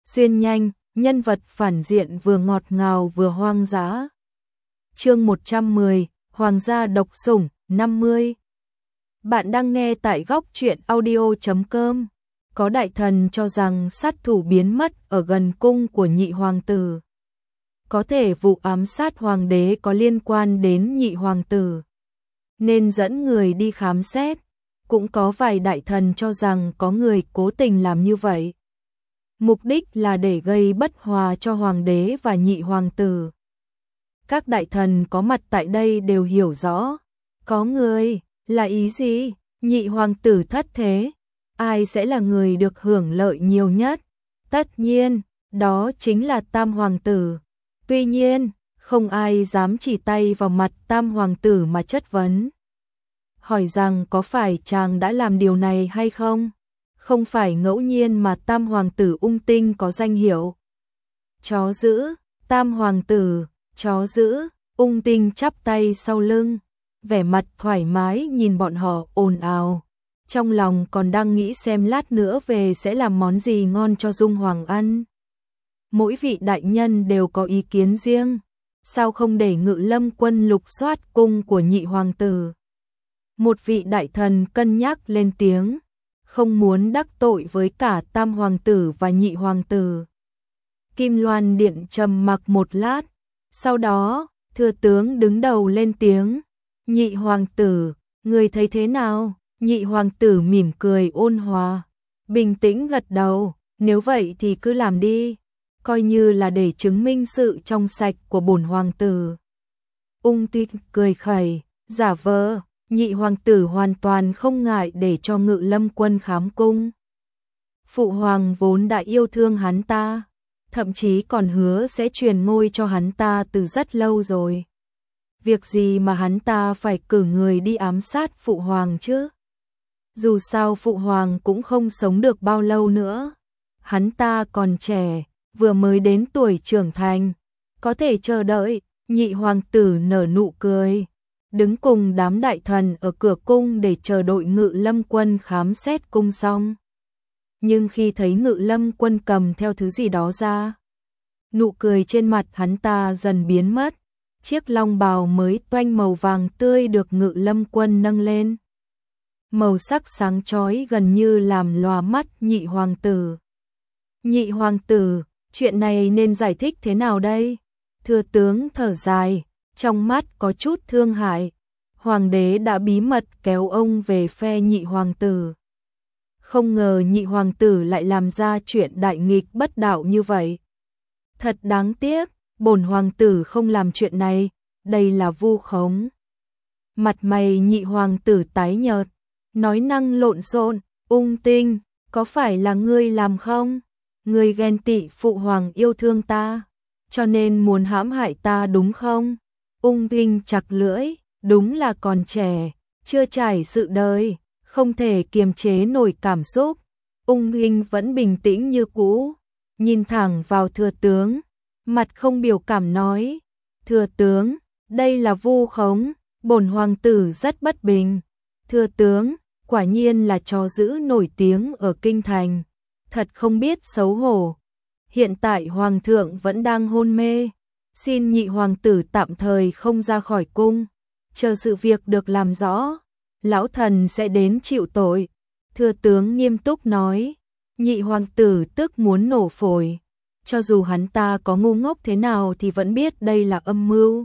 xuyên nhanh, nhân vật phản diện vừa ngọt ngào vừa hoang dã. Chương 110, Hoàng gia độc sủng, 50. Bạn đang nghe tại góc truyện audio.com. Có đại thần cho rằng sát thủ biến mất ở gần cung của nhị hoàng tử. Có thể vụ ám sát hoàng đế có liên quan đến nhị hoàng tử, nên dẫn người đi khám xét. Cũng có vài đại thần cho rằng có người cố tình làm như vậy. Mục đích là để gây bất hòa cho hoàng đế và nhị hoàng tử. Các đại thần có mặt tại đây đều hiểu rõ. Có người, là ý gì? Nhị hoàng tử thất thế, ai sẽ là người được hưởng lợi nhiều nhất? Tất nhiên, đó chính là tam hoàng tử. Tuy nhiên, không ai dám chỉ tay vào mặt tam hoàng tử mà chất vấn. Hỏi rằng có phải chàng đã làm điều này hay không? Không phải ngẫu nhiên mà tam hoàng tử Ung Tinh có danh hiệu chó dữ. Tam hoàng tử, chó dữ. Ung Tinh chắp tay sau lưng, vẻ mặt thoải mái nhìn bọn họ ồn ào. Trong lòng còn đang nghĩ xem lát nữa về sẽ làm món gì ngon cho Dung Hoàng ăn. Mỗi vị đại nhân đều có ý kiến riêng. Sao không để Ngự Lâm quân lục soát cung của nhị hoàng tử? Một vị đại thần cân nhắc lên tiếng, không muốn đắc tội với cả tam hoàng tử và nhị hoàng tử. Kim Loan Điện trầm mặc một lát, sau đó, thừa tướng đứng đầu lên tiếng, nhị hoàng tử, người thấy thế nào? Nhị hoàng tử mỉm cười ôn hòa, bình tĩnh gật đầu, nếu vậy thì cứ làm đi, coi như là để chứng minh sự trong sạch của bổn hoàng tử. Ung Tinh cười khẩy, giả vờ. Nhị hoàng tử hoàn toàn không ngại để cho Ngự Lâm quân khám cung. Phụ hoàng vốn đã yêu thương hắn ta, thậm chí còn hứa sẽ truyền ngôi cho hắn ta từ rất lâu rồi. Việc gì mà hắn ta phải cử người đi ám sát phụ hoàng chứ? Dù sao phụ hoàng cũng không sống được bao lâu nữa. Hắn ta còn trẻ, vừa mới đến tuổi trưởng thành, có thể chờ đợi. Nhị hoàng tử nở nụ cười, đứng cùng đám đại thần ở cửa cung để chờ đội Ngự Lâm quân khám xét cung xong. Nhưng khi thấy Ngự Lâm quân cầm theo thứ gì đó ra, nụ cười trên mặt hắn ta dần biến mất. Chiếc long bào mới toanh màu vàng tươi được Ngự Lâm quân nâng lên, màu sắc sáng chói gần như làm lòa mắt nhị hoàng tử. Nhị hoàng tử, chuyện này nên giải thích thế nào đây? Thừa tướng thở dài, trong mắt có chút thương hại. Hoàng đế đã bí mật kéo ông về phe nhị hoàng tử. Không ngờ nhị hoàng tử lại làm ra chuyện đại nghịch bất đạo như vậy. Thật đáng tiếc, bổn hoàng tử không làm chuyện này, đây là vu khống. Mặt mày nhị hoàng tử tái nhợt, nói năng lộn xộn, Ung Tinh, có phải là ngươi làm không? Ngươi ghen tị phụ hoàng yêu thương ta, cho nên muốn hãm hại ta đúng không? Ung Tinh chặt lưỡi, đúng là còn trẻ, chưa trải sự đời, không thể kiềm chế nổi cảm xúc. Ung Tinh vẫn bình tĩnh như cũ, nhìn thẳng vào thừa tướng, mặt không biểu cảm nói, thừa tướng, đây là vu khống, bổn hoàng tử rất bất bình. Thừa tướng, quả nhiên là chó dữ nổi tiếng ở kinh thành, thật không biết xấu hổ. Hiện tại hoàng thượng vẫn đang hôn mê, xin nhị hoàng tử tạm thời không ra khỏi cung, chờ sự việc được làm rõ, lão thần sẽ đến chịu tội. Thừa tướng nghiêm túc nói, nhị hoàng tử tức muốn nổ phổi, cho dù hắn ta có ngu ngốc thế nào thì vẫn biết đây là âm mưu.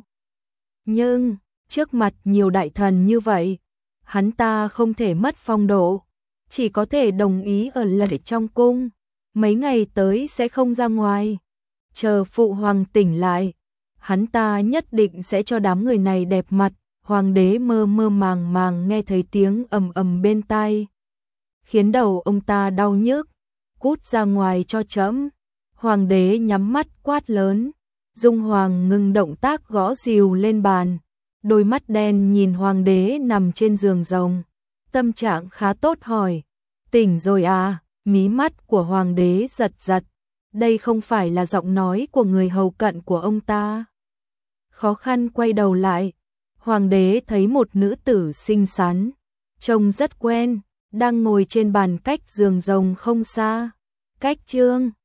Nhưng, trước mặt nhiều đại thần như vậy, hắn ta không thể mất phong độ, chỉ có thể đồng ý ở lại trong cung, mấy ngày tới sẽ không ra ngoài. Chờ phụ hoàng tỉnh lại, hắn ta nhất định sẽ cho đám người này đẹp mặt. Hoàng đế mơ mơ màng màng nghe thấy tiếng ầm ầm bên tai, khiến đầu ông ta đau nhức. Cút ra ngoài cho trẫm. Hoàng đế nhắm mắt quát lớn. Dung Hoàng ngừng động tác gõ rìu lên bàn, đôi mắt đen nhìn hoàng đế nằm trên giường rồng, tâm trạng khá tốt hỏi, tỉnh rồi à? Mí mắt của hoàng đế giật giật, đây không phải là giọng nói của người hầu cận của ông ta. Khó khăn quay đầu lại, hoàng đế thấy một nữ tử xinh xắn, trông rất quen, đang ngồi trên bàn cách giường rồng không xa. Cách Trương